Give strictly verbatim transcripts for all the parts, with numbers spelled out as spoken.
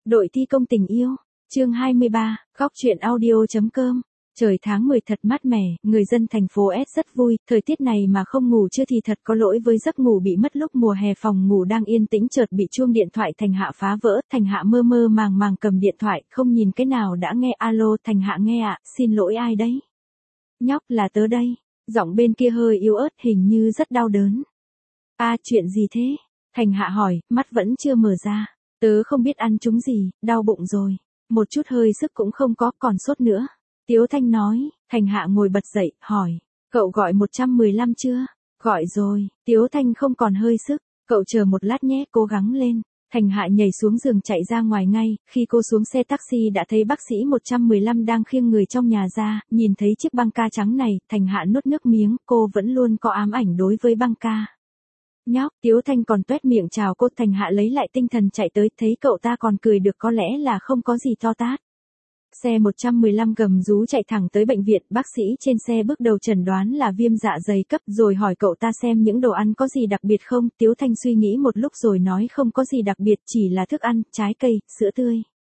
Đội thi công tình yêu, chương hai mươi ba, góc truyện audio.com. Trời tháng mười thật mát mẻ, người dân thành phố S rất vui, thời tiết này mà không ngủ chưa thì thật có lỗi với giấc ngủ bị mất lúc mùa hè. Phòng ngủ đang yên tĩnh chợt bị chuông điện thoại Thành Hạ phá vỡ. Thành Hạ mơ mơ màng màng cầm điện thoại, không nhìn cái nào đã nghe. Alo, Thành Hạ nghe ạ, xin lỗi ai đấy? Nhóc, là tớ đây. Giọng bên kia hơi yếu ớt, hình như rất đau đớn. À, chuyện gì thế? Thành Hạ hỏi, mắt vẫn chưa mở ra. Tớ không biết ăn trúng gì, đau bụng rồi. Một chút hơi sức cũng không có, còn sốt nữa. Tiếu Thanh nói. Thành Hạ ngồi bật dậy, hỏi. Cậu gọi một trăm mười lăm chưa? Gọi rồi. Tiếu Thanh không còn hơi sức. Cậu chờ một lát nhé, cố gắng lên. Thành Hạ nhảy xuống giường chạy ra ngoài ngay. Khi cô xuống xe taxi đã thấy bác sĩ một trăm mười lăm đang khiêng người trong nhà ra. Nhìn thấy chiếc băng ca trắng này, Thành Hạ nuốt nước miếng. Cô vẫn luôn có ám ảnh đối với băng ca. Nhóc, Tiếu Thanh còn toét miệng chào cô. Thành Hạ lấy lại tinh thần chạy tới, thấy cậu ta còn cười được, có lẽ là không có gì to tát. Xe một trăm mười lăm gầm rú chạy thẳng tới bệnh viện. Bác sĩ trên xe bước đầu chẩn đoán là viêm dạ dày cấp, rồi hỏi cậu ta xem những đồ ăn có gì đặc biệt không. Tiếu Thanh suy nghĩ một lúc rồi nói không có gì đặc biệt, chỉ là thức ăn, trái cây, sữa tươi.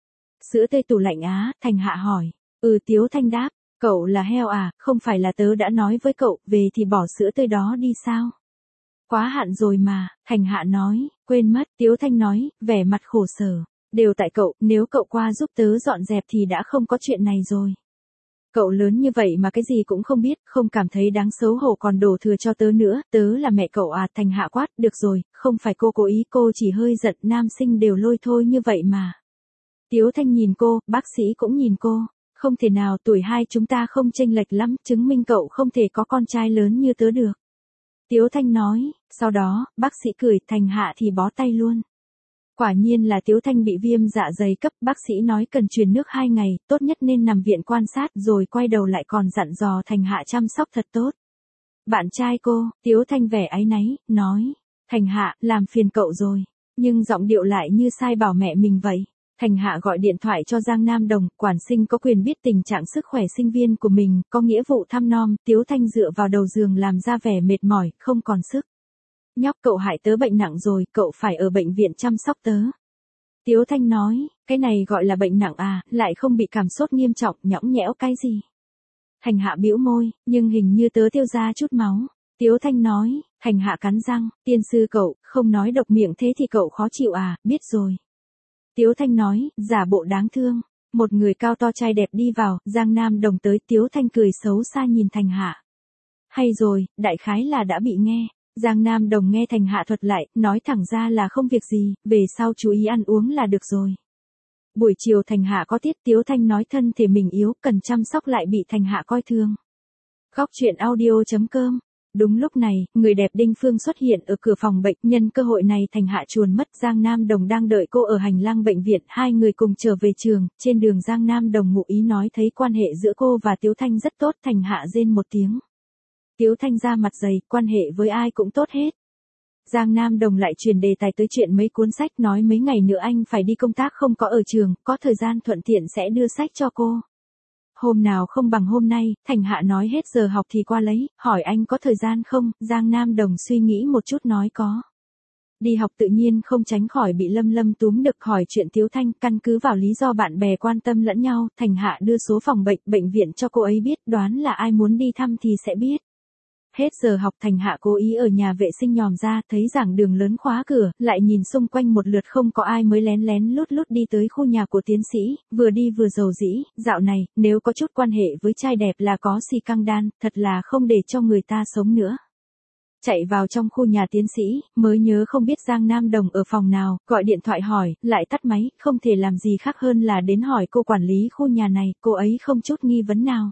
Sữa tươi tủ lạnh á? Thành Hạ hỏi. Ừ, Tiếu Thanh đáp. Cậu là heo à? Không phải là tớ đã nói với cậu, về thì bỏ sữa tươi đó đi sao? Quá hạn rồi mà, Thành Hạ nói. Quên mất, Tiếu Thanh nói, vẻ mặt khổ sở. Đều tại cậu, nếu cậu qua giúp tớ dọn dẹp thì đã không có chuyện này rồi. Cậu lớn như vậy mà cái gì cũng không biết, không cảm thấy đáng xấu hổ còn đổ thừa cho tớ nữa. Tớ là mẹ cậu à? Thành Hạ quát. Được rồi, không phải cô cố ý, cô chỉ hơi giận, nam sinh đều lôi thôi như vậy mà. Tiếu Thanh nhìn cô, bác sĩ cũng nhìn cô. Không thể nào, tuổi hai chúng ta không chênh lệch lắm, chứng minh cậu không thể có con trai lớn như tớ được. Tiếu Thanh nói. Sau đó, bác sĩ cười, Thành Hạ thì bó tay luôn. Quả nhiên là Tiếu Thanh bị viêm dạ dày cấp, bác sĩ nói cần truyền nước hai ngày, tốt nhất nên nằm viện quan sát, rồi quay đầu lại còn dặn dò Thành Hạ chăm sóc thật tốt. Bạn trai cô, Tiếu Thanh vẻ áy náy, nói. Thành Hạ, làm phiền cậu rồi. Nhưng giọng điệu lại như sai bảo mẹ mình vậy. Thành Hạ gọi điện thoại cho Giang Nam Đồng, quản sinh có quyền biết tình trạng sức khỏe sinh viên của mình, có nghĩa vụ thăm nom. Tiếu Thanh dựa vào đầu giường làm ra vẻ mệt mỏi, không còn sức. Nhóc, cậu hại tớ bệnh nặng rồi, cậu phải ở bệnh viện chăm sóc tớ. Tiếu Thanh nói. Cái này gọi là bệnh nặng à, lại không bị cảm sốt nghiêm trọng, nhõng nhẽo cái gì. Thành Hạ bĩu môi, nhưng hình như tớ tiêu ra chút máu. Tiếu Thanh nói. Thành Hạ cắn răng, tiên sư cậu, không nói độc miệng thế thì cậu khó chịu à, biết rồi. Tiếu Thanh nói, giả bộ đáng thương. Một người cao to trai đẹp đi vào, Giang Nam Đồng tới. Tiếu Thanh cười xấu xa nhìn Thành Hạ. Hay rồi, đại khái là đã bị nghe. Giang Nam Đồng nghe Thành Hạ thuật lại, nói thẳng ra là không việc gì, về sau chú ý ăn uống là được rồi. Buổi chiều Thành Hạ có tiết. Tiếu Thanh nói thân thể mình yếu, cần chăm sóc lại bị Thành Hạ coi thường. Góc truyện audio.com. Đúng lúc này, người đẹp Đinh Phương xuất hiện ở cửa phòng bệnh, nhân cơ hội này Thành Hạ chuồn mất. Giang Nam Đồng đang đợi cô ở hành lang bệnh viện, hai người cùng trở về trường. Trên đường Giang Nam Đồng ngụ ý nói thấy quan hệ giữa cô và Tiếu Thanh rất tốt. Thành Hạ rên một tiếng. Tiếu Thanh ra mặt dày, quan hệ với ai cũng tốt hết. Giang Nam Đồng lại truyền đề tài tới chuyện mấy cuốn sách, nói mấy ngày nữa anh phải đi công tác không có ở trường, có thời gian thuận tiện sẽ đưa sách cho cô. Hôm nào không bằng hôm nay, Thành Hạ nói hết giờ học thì qua lấy, hỏi anh có thời gian không. Giang Nam Đồng suy nghĩ một chút nói có. Đi học tự nhiên không tránh khỏi bị Lâm Lâm túm được hỏi chuyện Tiếu Thanh, căn cứ vào lý do bạn bè quan tâm lẫn nhau, Thành Hạ đưa số phòng bệnh, bệnh viện cho cô ấy biết, đoán là ai muốn đi thăm thì sẽ biết. Hết giờ học Thành Hạ cố ý ở nhà vệ sinh nhòm ra, thấy giảng đường lớn khóa cửa, lại nhìn xung quanh một lượt không có ai mới lén lén lút lút đi tới khu nhà của tiến sĩ, vừa đi vừa rầu rĩ, dạo này, nếu có chút quan hệ với trai đẹp là có xì căng đan, thật là không để cho người ta sống nữa. Chạy vào trong khu nhà tiến sĩ, mới nhớ không biết Giang Nam Đồng ở phòng nào, gọi điện thoại hỏi, lại tắt máy, không thể làm gì khác hơn là đến hỏi cô quản lý khu nhà này, cô ấy không chút nghi vấn nào.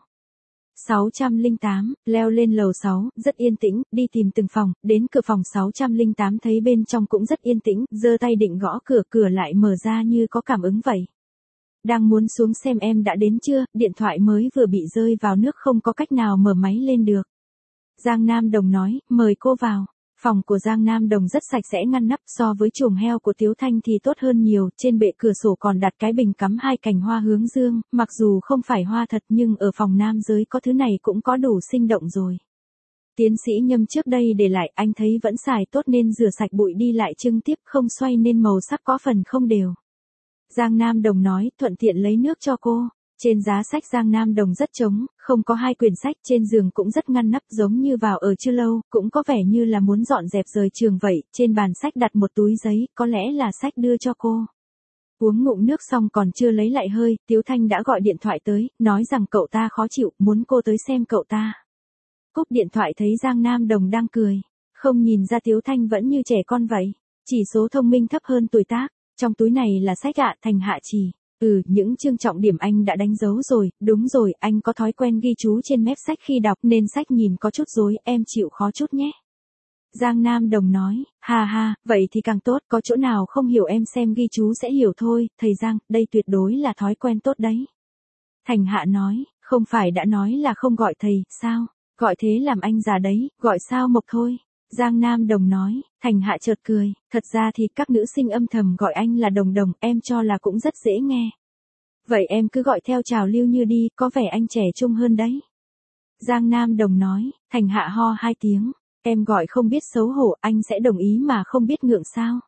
sáu trăm lẻ tám, leo lên lầu sáu, rất yên tĩnh, đi tìm từng phòng, đến cửa phòng sáu trăm lẻ tám thấy bên trong cũng rất yên tĩnh, giơ tay định gõ cửa, cửa lại mở ra như có cảm ứng vậy. Đang muốn xuống xem em đã đến chưa, điện thoại mới vừa bị rơi vào nước không có cách nào mở máy lên được. Giang Nam Đồng nói, mời cô vào. Phòng của Giang Nam Đồng rất sạch sẽ ngăn nắp, so với chuồng heo của Tiếu Thanh thì tốt hơn nhiều, trên bệ cửa sổ còn đặt cái bình cắm hai cành hoa hướng dương, mặc dù không phải hoa thật nhưng ở phòng nam giới có thứ này cũng có đủ sinh động rồi. Tiến sĩ Nhâm trước đây để lại, anh thấy vẫn xài tốt nên rửa sạch bụi đi lại trưng tiếp, không xoay nên màu sắc có phần không đều. Giang Nam Đồng nói, thuận tiện lấy nước cho cô. Trên giá sách Giang Nam Đồng rất trống, không có hai quyển sách, trên giường cũng rất ngăn nắp giống như vào ở chưa lâu, cũng có vẻ như là muốn dọn dẹp rời trường vậy, trên bàn sách đặt một túi giấy, có lẽ là sách đưa cho cô. Uống ngụm nước xong còn chưa lấy lại hơi, Tiếu Thanh đã gọi điện thoại tới, nói rằng cậu ta khó chịu, muốn cô tới xem cậu ta. Cúp điện thoại thấy Giang Nam Đồng đang cười, không nhìn ra Tiếu Thanh vẫn như trẻ con vậy, chỉ số thông minh thấp hơn tuổi tác, trong túi này là sách ạ. Thành Hạ chỉ. Ừ, những chương trọng điểm anh đã đánh dấu rồi, đúng rồi, anh có thói quen ghi chú trên mép sách khi đọc nên sách nhìn có chút rối, em chịu khó chút nhé. Giang Nam Đồng nói, ha ha, vậy thì càng tốt, có chỗ nào không hiểu em xem ghi chú sẽ hiểu thôi, thầy Giang, đây tuyệt đối là thói quen tốt đấy. Thành Hạ nói, không phải đã nói là không gọi thầy, sao, gọi thế làm anh già đấy, gọi sao Mộc thôi. Giang Nam Đồng nói, Thành Hạ chợt cười, thật ra thì các nữ sinh âm thầm gọi anh là Đồng Đồng, em cho là cũng rất dễ nghe. Vậy em cứ gọi theo trào lưu như đi, có vẻ anh trẻ trung hơn đấy. Giang Nam Đồng nói, Thành Hạ ho hai tiếng, em gọi không biết xấu hổ, anh sẽ đồng ý mà không biết ngượng sao.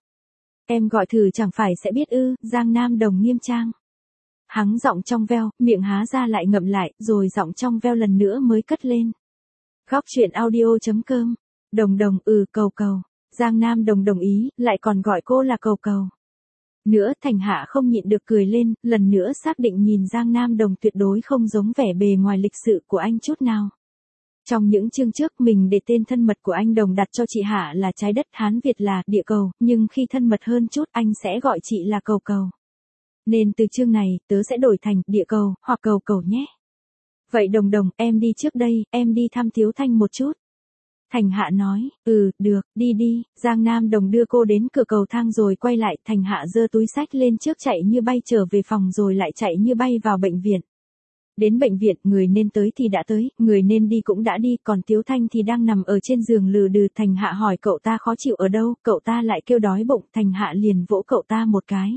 Em gọi thử chẳng phải sẽ biết ư, Giang Nam Đồng nghiêm trang. Hắng giọng trong veo, miệng há ra lại ngậm lại, rồi giọng trong veo lần nữa mới cất lên. Góc truyện audio chấm com. Đồng Đồng, ừ, cầu cầu. Giang Nam Đồng đồng ý, lại còn gọi cô là cầu cầu. Nữa, Thành Hạ không nhịn được cười lên, lần nữa xác định nhìn Giang Nam Đồng tuyệt đối không giống vẻ bề ngoài lịch sự của anh chút nào. Trong những chương trước mình để tên thân mật của anh Đồng đặt cho chị Hạ là trái đất Hán Việt là địa cầu, nhưng khi thân mật hơn chút anh sẽ gọi chị là cầu cầu. Nên từ chương này, tớ sẽ đổi thành địa cầu, hoặc cầu cầu nhé. Vậy Đồng Đồng, em đi trước đây, em đi thăm Tiếu Thanh một chút. Thành Hạ nói, ừ, được, đi đi. Giang Nam Đồng đưa cô đến cửa cầu thang rồi quay lại, Thành Hạ giơ túi sách lên trước chạy như bay trở về phòng rồi lại chạy như bay vào bệnh viện. Đến bệnh viện, người nên tới thì đã tới, người nên đi cũng đã đi, còn Tiếu Thanh thì đang nằm ở trên giường lừ đừ. Thành Hạ hỏi cậu ta khó chịu ở đâu, cậu ta lại kêu đói bụng, Thành Hạ liền vỗ cậu ta một cái.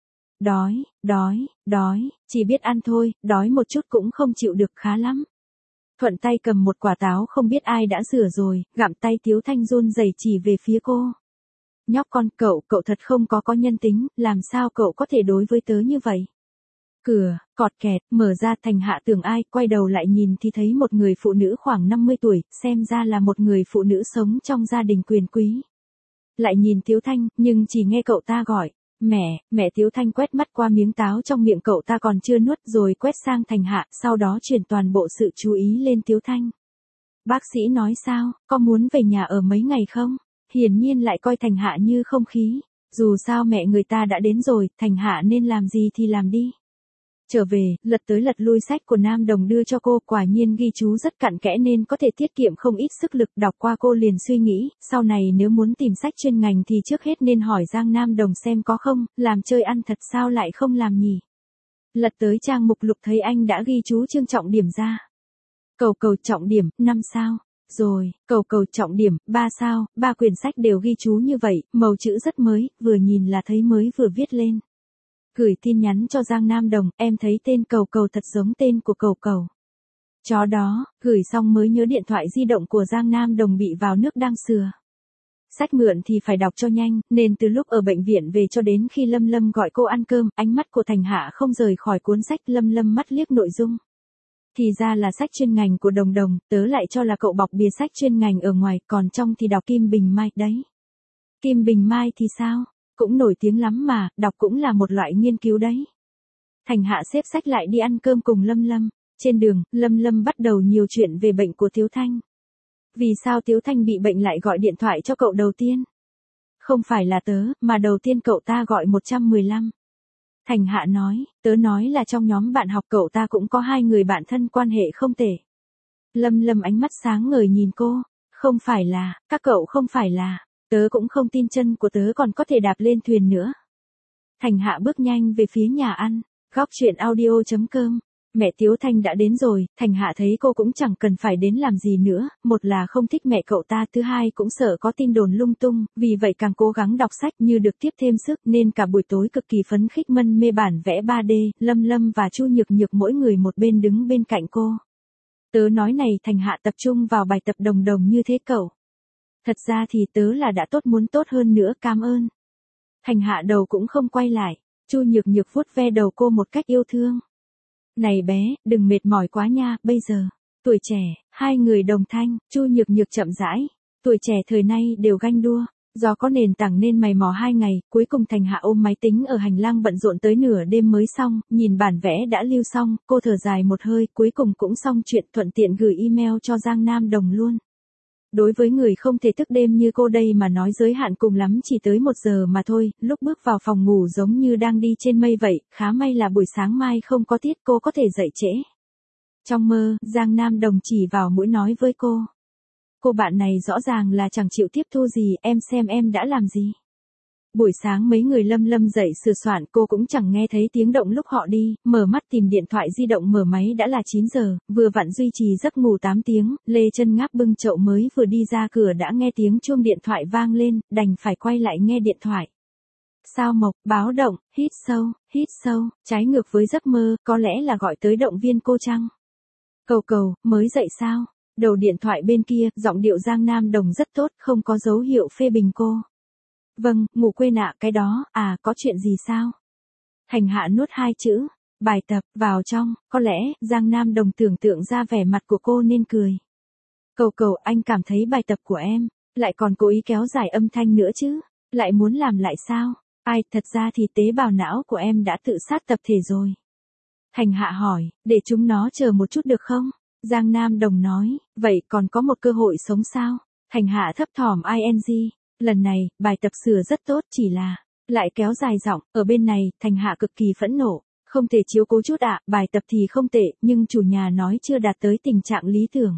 Đói, đói, đói, chỉ biết ăn thôi, đói một chút cũng không chịu được khá lắm. Thuận tay cầm một quả táo không biết ai đã rửa rồi, gặm tay Tiếu Thanh run rẩy chỉ về phía cô. Nhóc con, cậu, cậu thật không có có nhân tính, làm sao cậu có thể đối với tớ như vậy? Cửa, cọt kẹt, mở ra. Thành Hạ tưởng ai, quay đầu lại nhìn thì thấy một người phụ nữ khoảng năm mươi tuổi, xem ra là một người phụ nữ sống trong gia đình quyền quý. Lại nhìn Tiếu Thanh, nhưng chỉ nghe cậu ta gọi. Mẹ, mẹ. Tiếu Thanh quét mắt qua miếng táo trong miệng cậu ta còn chưa nuốt rồi quét sang Thành Hạ, sau đó chuyển toàn bộ sự chú ý lên Tiếu Thanh. Bác sĩ nói sao, có muốn về nhà ở mấy ngày không? Hiển nhiên lại coi Thành Hạ như không khí. Dù sao mẹ người ta đã đến rồi, Thành Hạ nên làm gì thì làm đi. Trở về, lật tới lật lui sách của Nam Đồng đưa cho cô, quả nhiên ghi chú rất cặn kẽ nên có thể tiết kiệm không ít sức lực. Đọc qua cô liền suy nghĩ, sau này nếu muốn tìm sách chuyên ngành thì trước hết nên hỏi Giang Nam Đồng xem có không, làm chơi ăn thật sao lại không làm nhỉ. Lật tới trang mục lục thấy anh đã ghi chú chương trọng điểm ra. Cầu cầu trọng điểm, năm sao. Rồi, cầu cầu trọng điểm, ba sao, ba quyển sách đều ghi chú như vậy, màu chữ rất mới, vừa nhìn là thấy mới vừa viết lên. Gửi tin nhắn cho Giang Nam Đồng, em thấy tên cầu cầu thật giống tên của cầu cầu. Chó đó, gửi xong mới nhớ điện thoại di động của Giang Nam Đồng bị vào nước đang sửa. Sách mượn thì phải đọc cho nhanh, nên từ lúc ở bệnh viện về cho đến khi Lâm Lâm gọi cô ăn cơm, ánh mắt của Thành Hạ không rời khỏi cuốn sách. Lâm Lâm mắt liếc nội dung. Thì ra là sách chuyên ngành của Đồng Đồng, tớ lại cho là cậu bọc bìa sách chuyên ngành ở ngoài, còn trong thì đọc Kim Bình Mai, đấy. Kim Bình Mai thì sao? Cũng nổi tiếng lắm mà, đọc cũng là một loại nghiên cứu đấy. Thành Hạ xếp sách lại đi ăn cơm cùng Lâm Lâm. Trên đường, Lâm Lâm bắt đầu nhiều chuyện về bệnh của Tiếu Thanh. Vì sao Tiếu Thanh bị bệnh lại gọi điện thoại cho cậu đầu tiên? Không phải là tớ, mà đầu tiên cậu ta gọi một trăm mười lăm. Thành Hạ nói, tớ nói là trong nhóm bạn học cậu ta cũng có hai người bạn thân quan hệ không tệ. Lâm Lâm ánh mắt sáng ngời nhìn cô, không phải là, các cậu không phải là, tớ cũng không tin chân của tớ còn có thể đạp lên thuyền nữa. Thành Hạ bước nhanh về phía nhà ăn, góc truyện audio chấm com. Mẹ Tiếu Thanh đã đến rồi, Thành Hạ thấy cô cũng chẳng cần phải đến làm gì nữa, một là không thích mẹ cậu ta, thứ hai cũng sợ có tin đồn lung tung, vì vậy càng cố gắng đọc sách như được tiếp thêm sức nên cả buổi tối cực kỳ phấn khích mân mê bản vẽ ba D, Lâm Lâm và Chu Nhược Nhược mỗi người một bên đứng bên cạnh cô. Tớ nói này, Thành Hạ tập trung vào bài tập Đồng Đồng như thế cậu. Thật ra thì tớ là đã tốt muốn tốt hơn nữa, cảm ơn. Thành Hạ đầu cũng không quay lại. Chu Nhược Nhược vuốt ve đầu cô một cách yêu thương. Này bé, đừng mệt mỏi quá nha, bây giờ. Tuổi trẻ, hai người đồng thanh, Chu Nhược Nhược chậm rãi. Tuổi trẻ thời nay đều ganh đua. Do có nền tảng nên mày mò hai ngày, cuối cùng Thành Hạ ôm máy tính ở hành lang bận rộn tới nửa đêm mới xong, nhìn bản vẽ đã lưu xong, cô thở dài một hơi, cuối cùng cũng xong chuyện, thuận tiện gửi email cho Giang Nam Đồng luôn. Đối với người không thể thức đêm như cô đây mà nói giới hạn cùng lắm chỉ tới một giờ mà thôi, lúc bước vào phòng ngủ giống như đang đi trên mây vậy, khá may là buổi sáng mai không có tiết cô có thể dậy trễ. Trong mơ, Giang Nam Đồng chỉ vào mũi nói với cô. Cô bạn này rõ ràng là chẳng chịu tiếp thu gì, em xem em đã làm gì. Buổi sáng mấy người lâm lâm dậy sửa soạn, cô cũng chẳng nghe thấy tiếng động lúc họ đi, mở mắt tìm điện thoại di động mở máy đã là chín giờ, vừa vặn duy trì giấc ngủ tám tiếng, Lê Chân Ngáp bưng chậu mới vừa đi ra cửa đã nghe tiếng chuông điện thoại vang lên, đành phải quay lại nghe điện thoại. Sao Mộc, báo động, hít sâu, hít sâu, trái ngược với giấc mơ, có lẽ là gọi tới động viên cô chăng? Cầu cầu, mới dậy sao? Đầu điện thoại bên kia, giọng điệu Giang Nam Đồng rất tốt, không có dấu hiệu phê bình cô. Vâng, ngủ quên ạ, cái đó, à, có chuyện gì sao? Thành Hạ nuốt hai chữ, bài tập, vào trong, có lẽ, Giang Nam Đồng tưởng tượng ra vẻ mặt của cô nên cười. Cầu cầu, anh cảm thấy bài tập của em, lại còn cố ý kéo dài âm thanh nữa chứ, lại muốn làm lại sao? Ai, thật ra thì tế bào não của em đã tự sát tập thể rồi. Thành Hạ hỏi, để chúng nó chờ một chút được không? Giang Nam Đồng nói, vậy còn có một cơ hội sống sao? Thành Hạ thấp thỏm ing, lần này, bài tập sửa rất tốt chỉ là, lại kéo dài giọng, ở bên này, Thành Hạ cực kỳ phẫn nộ, không thể chiếu cố chút ạ, bài tập thì không tệ, nhưng chủ nhà nói chưa đạt tới tình trạng lý tưởng.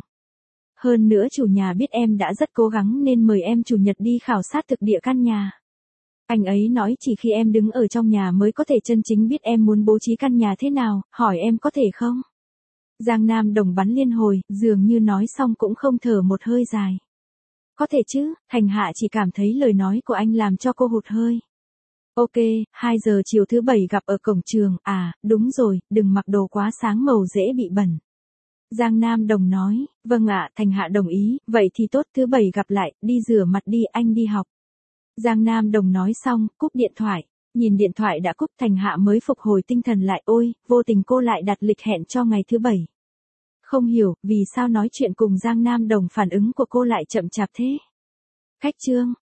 Hơn nữa chủ nhà biết em đã rất cố gắng nên mời em chủ nhật đi khảo sát thực địa căn nhà. Anh ấy nói chỉ khi em đứng ở trong nhà mới có thể chân chính biết em muốn bố trí căn nhà thế nào, hỏi em có thể không? Giang Nam Đồng bắn liên hồi, dường như nói xong cũng không thở một hơi dài. Có thể chứ, Thành Hạ chỉ cảm thấy lời nói của anh làm cho cô hụt hơi. Ok, hai giờ chiều thứ bảy gặp ở cổng trường, à, đúng rồi, đừng mặc đồ quá sáng màu dễ bị bẩn. Giang Nam Đồng nói, vâng ạ, Thành Hạ đồng ý, vậy thì tốt, thứ bảy gặp lại, đi rửa mặt đi, anh đi học. Giang Nam Đồng nói xong, cúp điện thoại. Nhìn điện thoại đã cúp, Thành Hạ mới phục hồi tinh thần lại, ôi, vô tình cô lại đặt lịch hẹn cho ngày thứ bảy. Không hiểu, vì sao nói chuyện cùng Giang Nam Đồng phản ứng của cô lại chậm chạp thế. Khách chương.